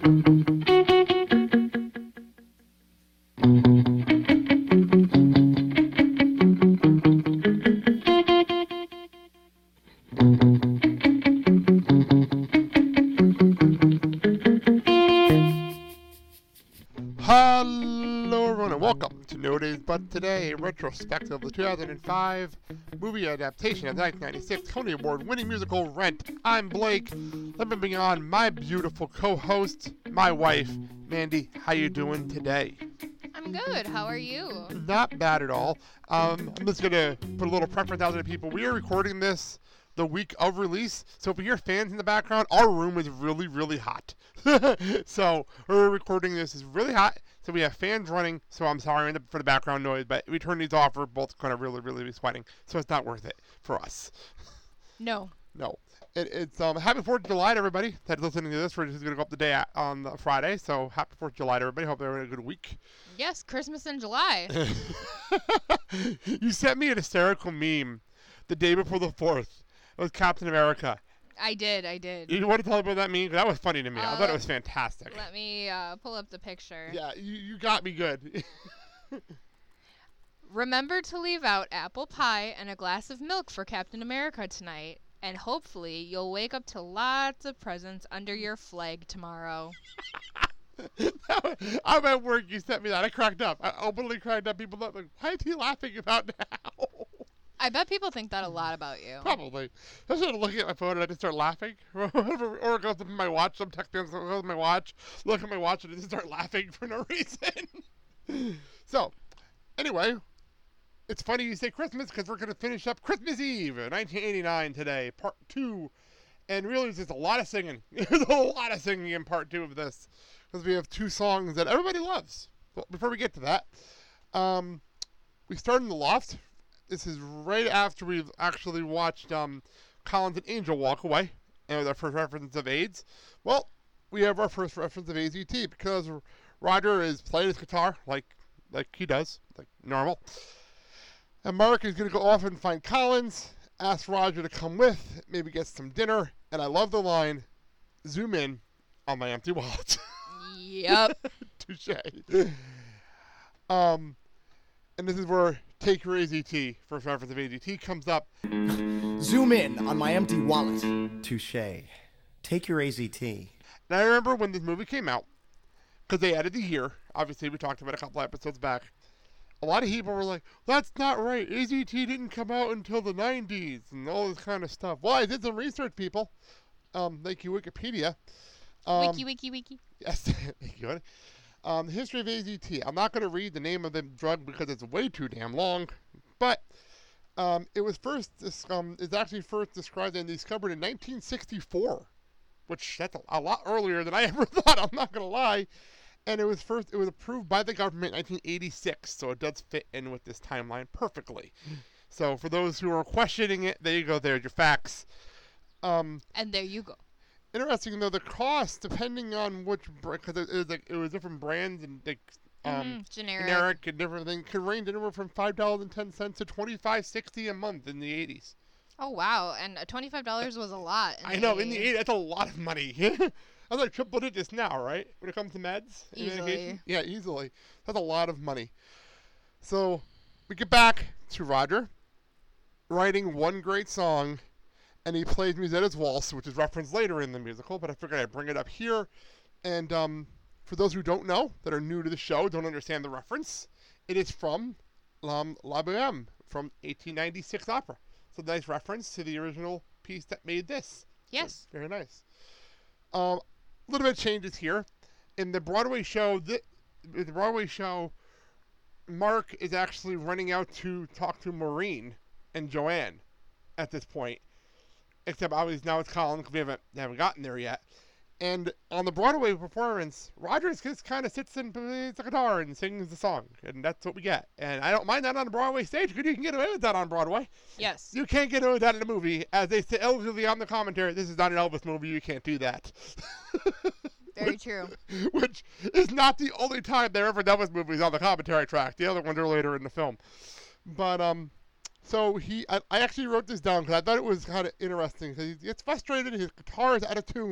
Hello everyone and welcome to No Days But Today, a retrospective of the 2005 movie adaptation of the 1996 Tony Award winning musical Rent. I'm Blake. Let me bring on my beautiful co-host, my wife, Mandy. How you doing today? I'm good. How are you? Not bad at all. I'm just going to put a little preference out there to people. We are recording this the week of release, so if you hear fans in the background, our room is really, really hot. So we're recording this is really hot, so we have fans running, so I'm sorry for the background noise, but we turn these off, we're both going to really, really be sweating, so it's not worth it for us. No. It's happy 4th of July to everybody that's listening to this. We're just going to go up the day on the Friday, so happy 4th of July to everybody. Hope they're having a good week. Yes, Christmas in July. You sent me an hysterical meme the day before the 4th. It was Captain America. I did. You want to tell me about that meme? That was funny to me. I thought it was fantastic. Let me pull up the picture. Yeah, you got me good. Remember to leave out apple pie and a glass of milk for Captain America tonight, and hopefully you'll wake up to lots of presents under your flag tomorrow. I'm at work. You sent me that. I cracked up. I openly cracked up. People are like, why is he laughing about now? I bet people think that a lot about you. Probably. I started looking at my phone and I just start laughing. Or it goes up in my watch. I'm texting, so it goes in my watch. Look at my watch and I just start laughing for no reason. So, anyway, it's funny you say Christmas because we're going to finish up Christmas Eve, 1989 today, part 2. And really, there's just a lot of singing. There's a lot of singing in part 2 of this because we have 2 songs that everybody loves. Well, before we get to that, we start in the loft. This is right after we've actually watched Collins and Angel walk away, and with our first reference of AIDS. Well, we have our first reference of AZT because Roger is playing his guitar like he does, like normal. And Mark is going to go off and find Collins, ask Roger to come with, maybe get some dinner. And I love the line, "Zoom in on my empty wallet." Yep. Touche. And this is where Take Your AZT, first reference of AZT, comes up. Zoom in on my empty wallet. Touche. Take your AZT. And I remember when this movie came out, because they added the year. Obviously, we talked about it a couple episodes back. A lot of people were like, that's not right. AZT didn't come out until the 90s and all this kind of stuff. Well, I did some research, people. Thank you, Wikipedia. Wiki. Yes, thank you. The history of AZT. I'm not going to read the name of the drug because it's way too damn long, but it was it's actually first described and discovered in 1964, which that's a lot earlier than I ever thought. I'm not going to lie. And it was approved by the government in 1986, so it does fit in with this timeline perfectly. So for those who are questioning it, there you go. There's your facts. And there you go. Interesting though, the cost depending on which because it was different brands and generic and different things could range anywhere from $5.10 to $25.60 a month in the 80s. Oh wow! And $25 was a lot. I know in the 80s that's a lot of money. I was like triple digits now, right? When it comes to meds, easily. Yeah, easily. That's a lot of money. So we get back to Roger writing one great song. And he plays Musetta's Waltz, which is referenced later in the musical, but I figured I'd bring it up here. And for those who don't know, that are new to the show, don't understand the reference, it is from La Bohème, from 1896 opera. So nice reference to the original piece that made this. Yes. So, very nice. A little bit of changes here. In the Broadway show, Mark is actually running out to talk to Maureen and Joanne at this point. Except obviously now it's Colin because we haven't gotten there yet. And on the Broadway performance, Rogers just kind of sits and plays the guitar and sings the song. And that's what we get. And I don't mind that on the Broadway stage because you can get away with that on Broadway. Yes. You can't get away with that in a movie. As they say elderly on the commentary, this is not an Elvis movie. You can't do that. Very true. Which is not the only time there ever Elvis movies on the commentary track. The other ones are later in the film. But, so I actually wrote this down because I thought it was kind of interesting because he gets frustrated, his guitar is out of tune,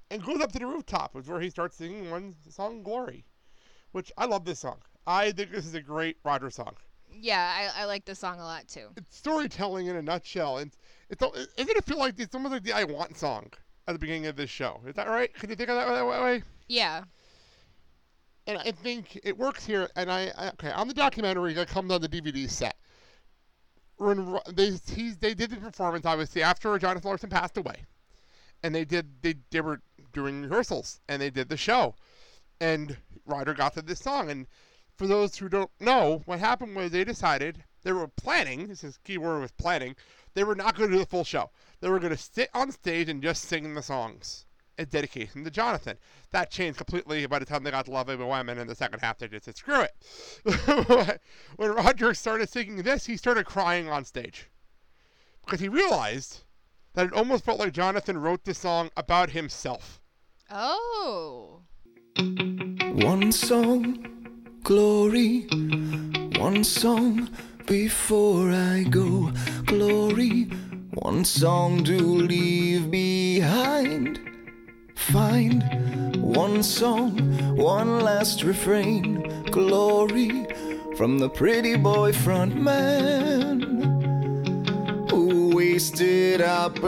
and goes up to the rooftop, is where he starts singing one song, Glory, which I love this song. I think this is a great Roger song. Yeah, I like this song a lot too. It's storytelling in a nutshell, and doesn't it feel like it's almost like the I Want song at the beginning of this show? Is that right? Can you think of that way? Yeah. And I think it works here. And okay, on the documentary that comes on the DVD set, when they did the performance obviously after Jonathan Larson passed away, and they were doing rehearsals and they did the show, and Roger got to this song. And for those who don't know, what happened was they decided they were planning. This is key word with planning. They were not going to do the full show. They were going to sit on stage and just sing the songs as dedication to Jonathan. That changed completely by the time they got to Love Baby Women. In the second half, they just said, screw it. When Roger started singing this, he started crying on stage. Because he realized that it almost felt like Jonathan wrote this song about himself. Oh. One song, Glory. One song before I go, Glory. One song to leave behind. Find one song, one last refrain, Glory, from the pretty boy front man who wasted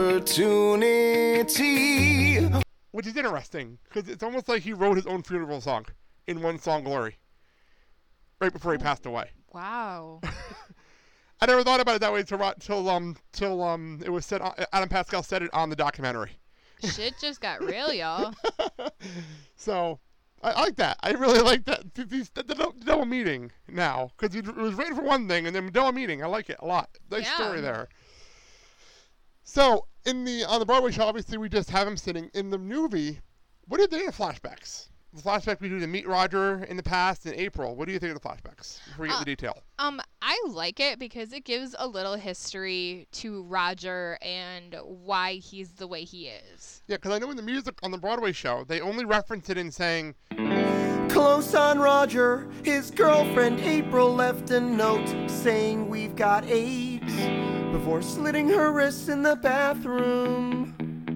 opportunity. Which is interesting, because it's almost like he wrote his own funeral song in one song, Glory, right before he passed away. Wow. I never thought about it that way till it was said. Adam Pascal said it on the documentary. Shit just got real, y'all. So, I like that. I really like that. The double meaning now. Because it was written for one thing, and then double meaning. I like it a lot. Nice story there. So, on the Broadway show, obviously, we just have him sitting. In the movie, what did they do in the flashbacks? The flashback we do to meet Roger in the past in April. What do you think of the flashbacks? Before we get the detail. I like it because it gives a little history to Roger and why he's the way he is. Yeah, because I know in the music on the Broadway show, they only reference it in saying, Close on Roger, his girlfriend April left a note saying we've got AIDS before slitting her wrists in the bathroom.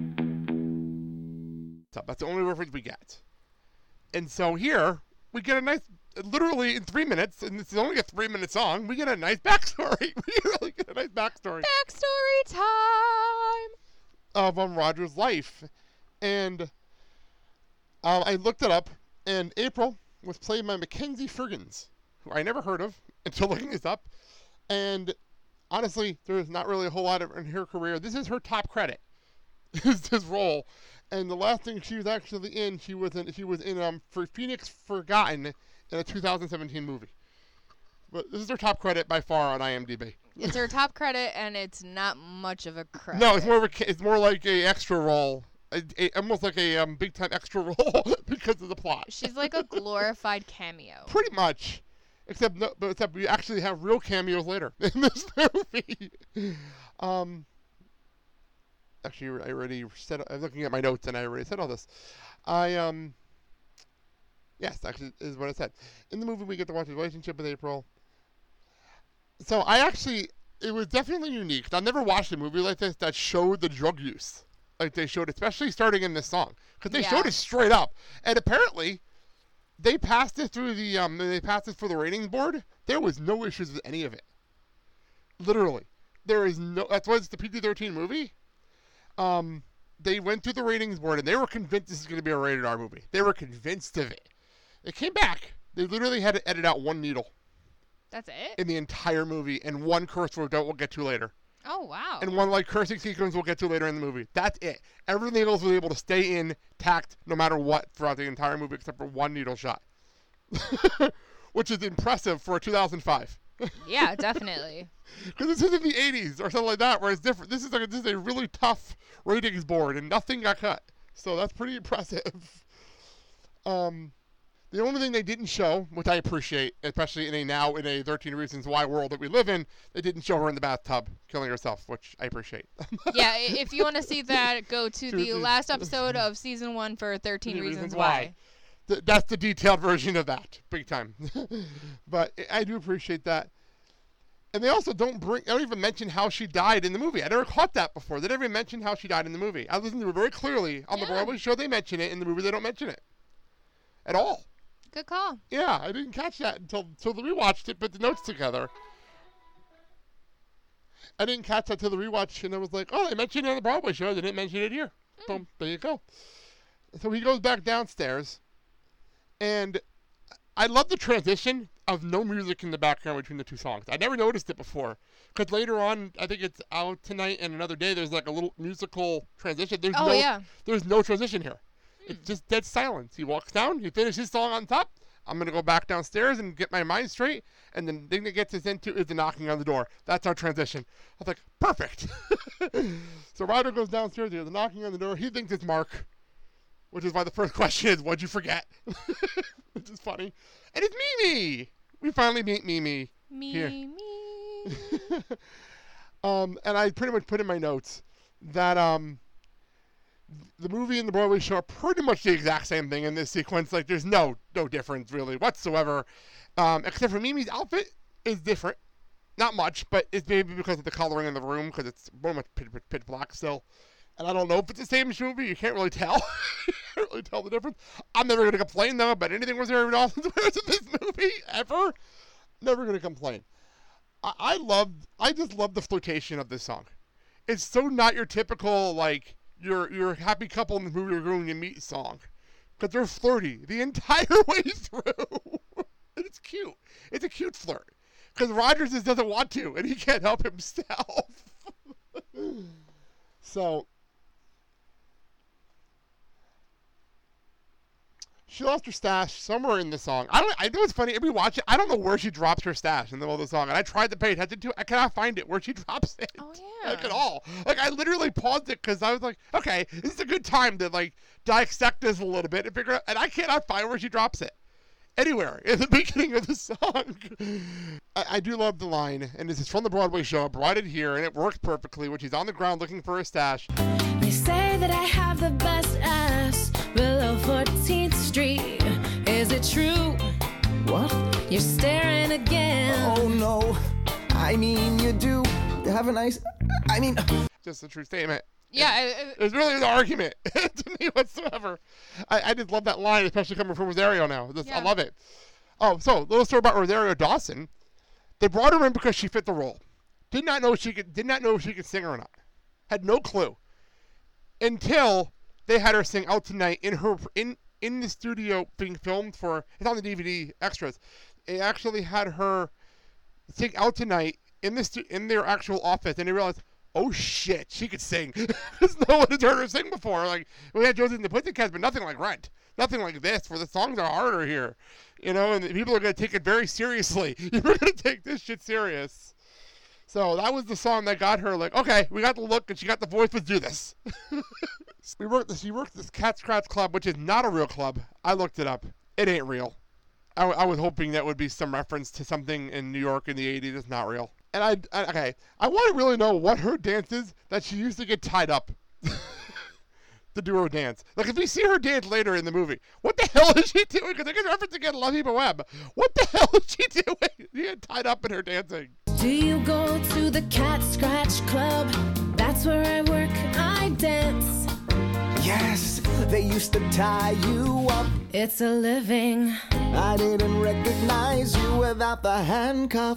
So that's the only reference we get. And so here, we get a nice, literally in 3 minutes, and this is only a 3-minute song, we get a nice backstory. We really get a nice backstory. Backstory time! Of Roger's life. And I looked it up, and April was played by Mackenzie Fergens, who I never heard of until looking this up. And honestly, there's not really a whole lot in her career. This is her top credit, is this role. And the last thing she was actually in, she was in for Phoenix Forgotten in a 2017 movie. But this is her top credit by far on IMDb. It's her top credit, and it's not much of a credit. No, it's more like a extra role, almost like a big time extra role because of the plot. She's like a glorified cameo. Pretty much, except we actually have real cameos later in this movie. Actually, I already said. I'm looking at my notes, and I already said all this. Yes, actually, is what I said. In the movie, we get to watch his relationship with April. So it was definitely unique. I never watched a movie like this that showed the drug use, like they showed, especially starting in this song, because they showed it straight up. And apparently, they passed it through for the ratings board. There was no issues with any of it. Literally, there is no. That's why it's the PG-13 movie. They went through the ratings board and they were convinced this is going to be a rated R movie. They were convinced of it. They came back. They literally had to edit out one needle. That's it? In the entire movie, and one curse word that we'll get to later. Oh, wow. And one cursing sequence we'll get to later in the movie. That's it. Everything else was able to stay intact no matter what throughout the entire movie except for one needle shot. Which is impressive for a 2005. Yeah, definitely. Because this isn't the 80s or something like that, where it's different. This is a really tough ratings board, and nothing got cut. So that's pretty impressive. The only thing they didn't show, which I appreciate, especially in a 13 Reasons Why world that we live in, they didn't show her in the bathtub killing herself, which I appreciate. Yeah, if you want to see that, go to the last episode of season 1 for 13 Reasons Why. That's the detailed version of that, big time. But I do appreciate that. And they also don't even mention how she died in the movie. I never caught that before. They never even mentioned how she died in the movie. I listened to it very clearly. On the Broadway show, they mention it. In the movie, they don't mention it. At all. Good call. Yeah, I didn't catch that until the rewatched it, put the notes together. I didn't catch that till the rewatch, and I was like, oh, they mentioned it on the Broadway show. They didn't mention it here. Boom, there you go. So he goes back downstairs, and I love the transition of no music in the background between the two songs. I never noticed it before. Because later on, I think it's Out Tonight and Another Day, there's like a little musical transition. There's no transition here. It's just dead silence. He walks down, he finishes his song on top. I'm going to go back downstairs and get my mind straight. And then the thing that gets us into is the knocking on the door. That's our transition. I was like, perfect. So Ryder goes downstairs, there's the knocking on the door. He thinks it's Mark, which is why the first question is, what'd you forget? Which is funny. And it's Mimi. We finally meet Mimi. Mimi. And I pretty much put in my notes that the movie and the Broadway show are pretty much the exact same thing in this sequence. Like, there's no difference really whatsoever, except for Mimi's outfit is different. Not much, but it's maybe because of the coloring in the room, because it's pretty much pitch black still. And I don't know if it's the same movie. You can't really tell. You can't really tell the difference. I'm never going to complain, though, about anything Rosario Dawson wears in this movie, ever. Never going to complain. I just love the flirtation of this song. It's so not your typical, like, your happy couple in the movie room you meet song. Because they're flirty the entire way through. And it's cute. It's a cute flirt. Because Rogers just doesn't want to, and he can't help himself. So, she lost her stash somewhere in the song. I know it's funny. If we watch it, I don't know where she drops her stash in the middle of the song. And I tried to pay attention to it. I cannot find it where she drops it. Oh, yeah. Like, at all. Like, I literally paused it because I was like, okay, this is a good time to, like, dissect this a little bit and figure out. And I cannot find where she drops it. Anywhere in the beginning of the song. I do love the line. And this is from the Broadway show. I brought it here, and it works perfectly when she's on the ground looking for a stash. They say that I have the best ass below 14th Street. Is it true? What? You're staring again. Oh, no. I mean, you do have a nice... I mean... Just a true statement. Yeah. There's really no argument to me whatsoever. I just love that line, especially coming from Rosario now. I love it. Oh, so, little story about Rosario Dawson. They brought her in because she fit the role. Did not know if she could sing or not. Had no clue. Until they had her sing Out Tonight in the studio being filmed for, it's on the DVD extras. They actually had her sing Out Tonight in their actual office, and they realized, oh shit, she could sing. Because no one had heard her sing before. Like, we had Josie and the Pussycats, but nothing like Rent. Nothing like this, where the songs are harder here. You know, and people are going to take it very seriously. You're going to take this shit serious. So that was the song that got her like, okay, we got the look and she got the voice, let's do this. She worked this Cat Scratch Club, which is not a real club. I looked it up. It ain't real. I was hoping that would be some reference to something in New York in the 80s. It's not real. And I want to really know what her dance is that she used to get tied up to do her dance. Like, if we see her dance later in the movie, what the hell is she doing? Because I get reference again, La Vie Boheme. What the hell is she doing? She get tied up in her dancing. Do you go to the Cat Scratch Club? That's where I work, I dance. Yes, they used to tie you up. It's a living. I didn't recognize you without the handcuff.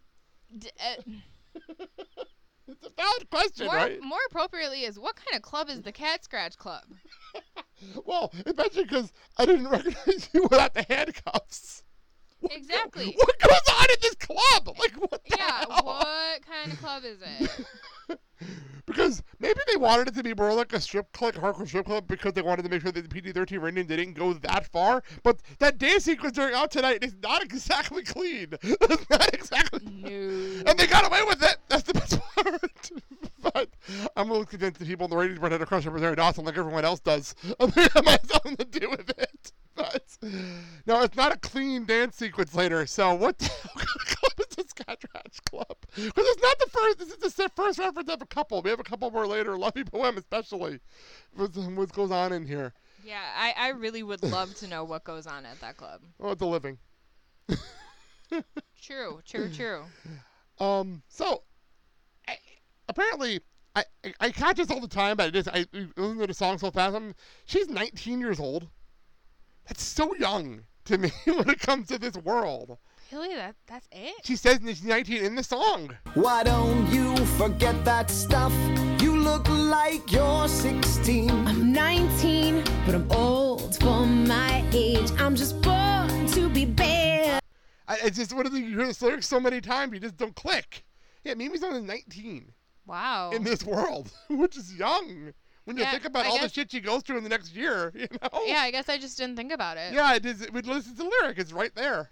It's a valid question, right? More appropriately is, what kind of club is the Cat Scratch Club? Well, especially because I didn't recognize you without the handcuffs. Exactly. What goes on in this club? Like, what the hell? What kind of club is it? Because maybe they wanted it to be more like a hardcore strip club because they wanted to make sure that the PG-13 rating didn't go that far. But that dance sequence during Out Tonight is not exactly clean. It's not exactly. No. And they got away with it. That's the best part. But I'm really convinced the people in the ratings board had a crush on Rosario Dawson like everyone else does. I think that might have something to do with it. But no, it's not a clean dance sequence later. So what the hell kind of club is this Cat Scratch Club? Because it's not the first. This is the first reference of a couple. We have a couple more later. La Vie Boheme especially. What goes on in here? Yeah, I really would love to know what goes on at that club. Oh, it's a living. True. So apparently, I catch this all the time, but I listen to the song so fast. She's 19 years old. That's so young to me when it comes to this world. Really? That's it? She says she's 19 in the song. Why don't you forget that stuff? You look like you're 16. I'm 19, but I'm old for my age. I'm just born to be bad. It's just one of the, you hear this lyric so many times, you just don't click. Yeah, Mimi's only 19 Wow. in this world, which is young. When you Yeah, think about I all the guess- shit she goes through in the next year, you know? Yeah, I guess I just didn't think about it. Yeah, it is. We listen to the lyric. It's right there.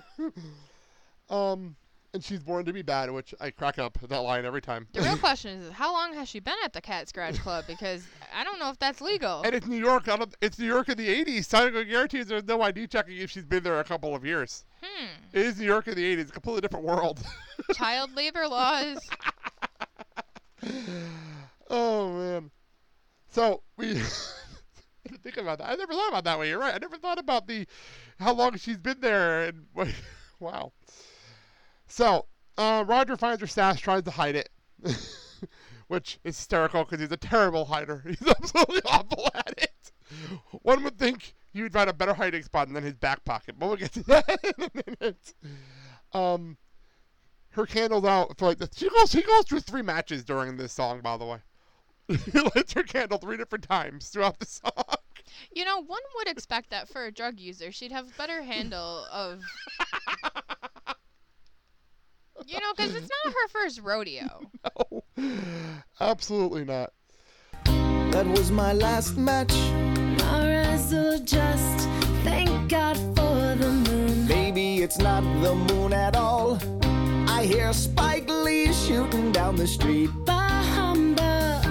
And she's born to be bad, which I crack up at that line every time. The real question is, how long has she been at the Cat Scratch Club? Because I don't know if that's legal. And it's New York. It's New York in the 80s. Sonic guarantees there's no ID checking if she's been there a couple of years. It is New York in the 80s. A completely different world. Child labor laws. Oh, man. So, we... think about that. I never thought about that way. You're right. I never thought about how long she's been there. And wow. So, Roger finds her stash, tries to hide it, which is hysterical because he's a terrible hider. He's absolutely awful at it. One would think he would find a better hiding spot than his back pocket, but we'll get to that in a minute. Her candle's out for she goes through 3 matches during this song, by the way. He lights her candle 3 different times throughout the song. You know, one would expect that for a drug user. She'd have a better handle of... You know, because it's not her first rodeo. No, absolutely not. That was my last match. My razzle just thank God for the moon. Maybe it's not the moon at all. I hear Spike Lee shooting down the street. Bah humbug.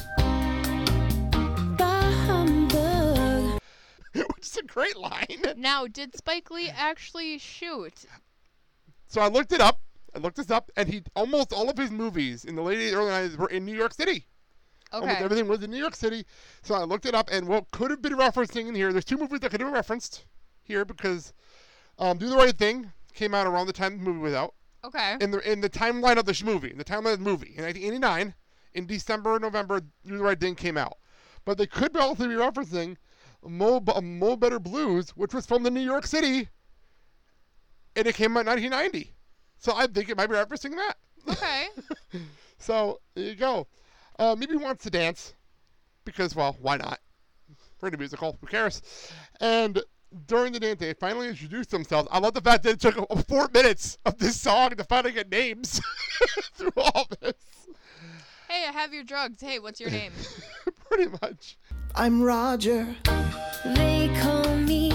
Bah humbug. Which is a great line. Now, did Spike Lee actually shoot? So I looked it up. I looked this up, and almost all of his movies in the early 90s were in New York City. Almost Okay. everything was in New York City. So I looked it up, and what could have been referencing in here, there's 2 movies that could have been referenced here because Do the Right Thing came out around the time the movie was out. Okay. In the timeline of the movie, in 1989, in December or November, Do the Right Thing came out. But they could also be referencing Mo Better Blues, which was from the New York City, and it came out in 1990. So I think it might be referencing that. Okay. So there you go. Maybe he wants to dance because, well, why not? We're in a musical. Who cares? And during the dance, they finally introduced themselves. I love the fact that it took 4 minutes of this song to finally get names through all this. Hey, I have your drugs. Hey, what's your name? Pretty much. I'm Roger. They call me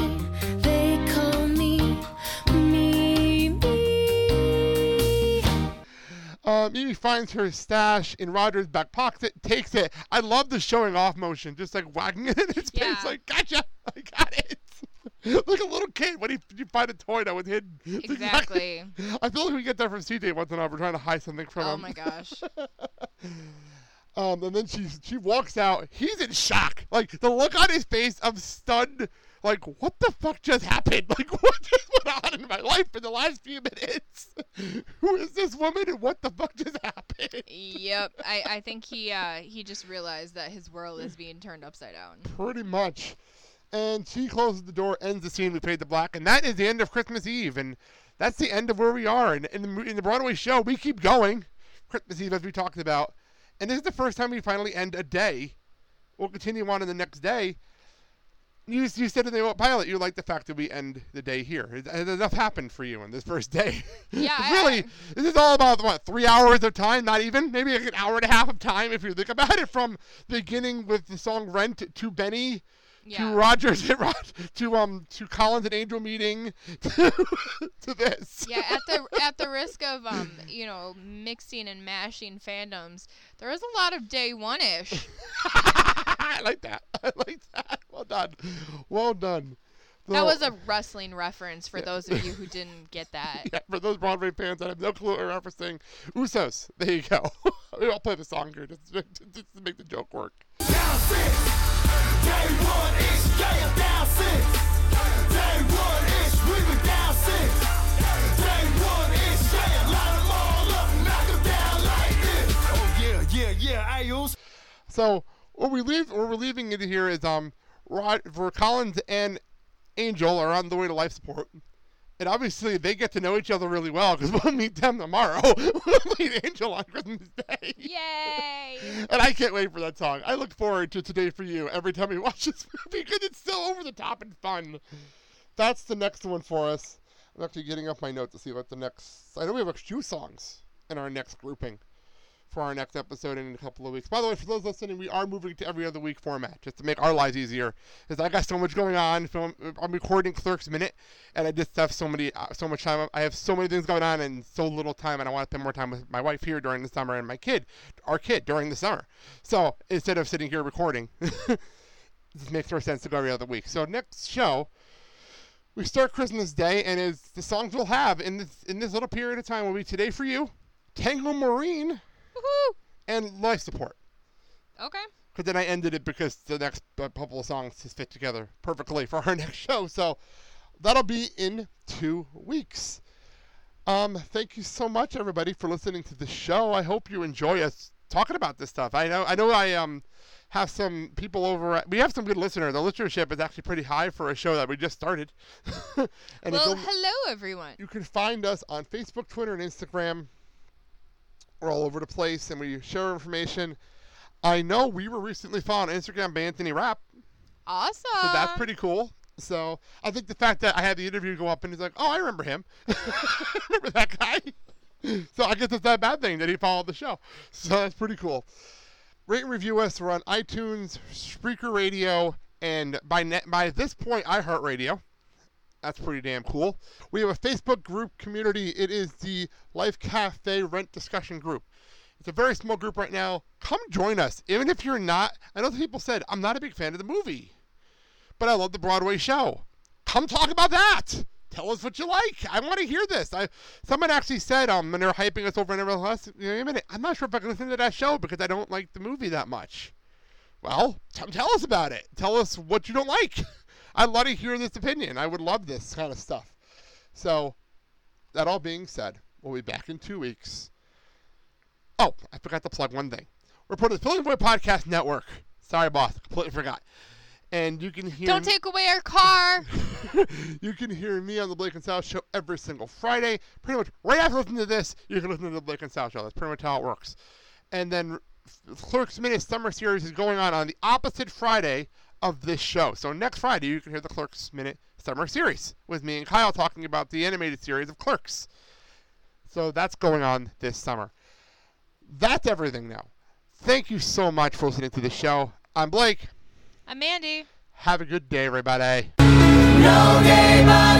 Mimi finds her stash in Roger's back pocket, takes it. I love the showing off motion, just like wagging it in his face, Yeah. like, gotcha, I got it. Like a little kid when you find a toy that was hidden. It's Exactly. I feel like we get that from CJ once in a while. We're trying to hide something from Oh him. my gosh. And then she walks out. He's in shock. Like, the look on his face of stunned, like, what the fuck just happened? Like, what just went on in my life in the last few minutes? Who is this woman and what the fuck just happened? Yep. I think he just realized that his world is being turned upside down. Pretty much. And she closes the door, ends the scene, we fade to black, and that is the end of Christmas Eve. And that's the end of where we are. And in the Broadway show, we keep going. Christmas Eve, as we talked about. And this is the first time we finally end a day. We'll continue on in the next day. You said in the pilot you like the fact that we end the day here. Has enough happened for you on this first day? Yeah, Really, this is all about, what, 3 hours of time? Not even? Maybe like an hour and a half of time if you think about it. From the beginning with the song Rent to Benny. Yeah. To Rogers, to Collins and Angel meeting, to this. Yeah, at the risk of mixing and mashing fandoms, there is a lot of day one-ish. I like that. Well done. Well done. That So- was a wrestling reference for those of you who didn't get that. Yeah, for those Broadway fans that have no clue what we're referencing, Usos. There you go. I'll play the song here just to make the joke work. Down 6. Day 1 is down 6. Day 1 is we were down 6. Day 1 is line 'em all up. So what we're leaving it here is for Collins and Angel are on the way to life support. And obviously, they get to know each other really well because we'll meet them tomorrow. We'll meet Angel on Christmas Day. Yay! And I can't wait for that song. I look forward to Today for You every time we watch this movie because it's so over the top and fun. That's the next one for us. I'm actually getting up my note to see what the next... I know we have a few songs in our next grouping for our next episode in a couple of weeks. By the way, for those listening, we are moving to every other week format just to make our lives easier. Because I got so much going on. I'm recording Clerks Minute, and I just have so much time. I have so many things going on and so little time, and I want to spend more time with my wife here during the summer and our kid during the summer. So instead of sitting here recording, it just makes more sense to go every other week. So next show, we start Christmas Day, and as the songs we'll have in this little period of time will be Today for You, Tango Marine, Woohoo! and Life Support. Okay. Because then I ended it because the next couple of songs just fit together perfectly for our next show. So that'll be in 2 weeks. Thank you so much, everybody, for listening to the show. I hope you enjoy us talking about this stuff. I know I have some people over. We have some good listeners. The listenership is actually pretty high for a show that we just started. And Well, hello, everyone. you can find us on Facebook, Twitter, and Instagram. We're all over the place, and we share information. I know we were recently followed on Instagram by Anthony Rapp, Awesome. so that's pretty cool. So I think the fact that I had the interview go up and he's like, oh, I remember him. I remember that guy. So I guess it's not a bad thing that he followed the show. So that's pretty cool. Rate and review us. We're on iTunes, Spreaker Radio, and by this point, iHeartRadio. That's pretty damn cool. We have a Facebook group community. It is the Life Cafe Rent Discussion Group. It's a very small group right now. Come join us. Even if you're not, I know people said, I'm not a big fan of the movie, but I love the Broadway show. Come talk about that. Tell us what you like. I want to hear this. Someone actually said, when they were hyping us over in MLS, wait a minute, I'm not sure if I can listen to that show because I don't like the movie that much. Well, tell us about it. Tell us what you don't like. I'd love to hear this opinion. I would love this kind of stuff. So, that all being said, we'll be back in 2 weeks. Oh, I forgot to plug one thing. We're part of the Filling Void Podcast Network. Sorry, boss. Completely forgot. And you can hear... Don't take away our car. You can hear me on the Blake and Sal Show every single Friday. Pretty much right after listening to this, you can listen to the Blake and Sal Show. That's pretty much how it works. And then Clerks Minute Summer Series is going on the opposite Friday of this show. So next Friday, you can hear the Clerks Minute Summer Series with me and Kyle talking about the animated series of Clerks. So that's going on this summer. That's everything now. Thank you so much for listening to the show. I'm Blake. I'm Mandy. Have a good day, everybody. No day but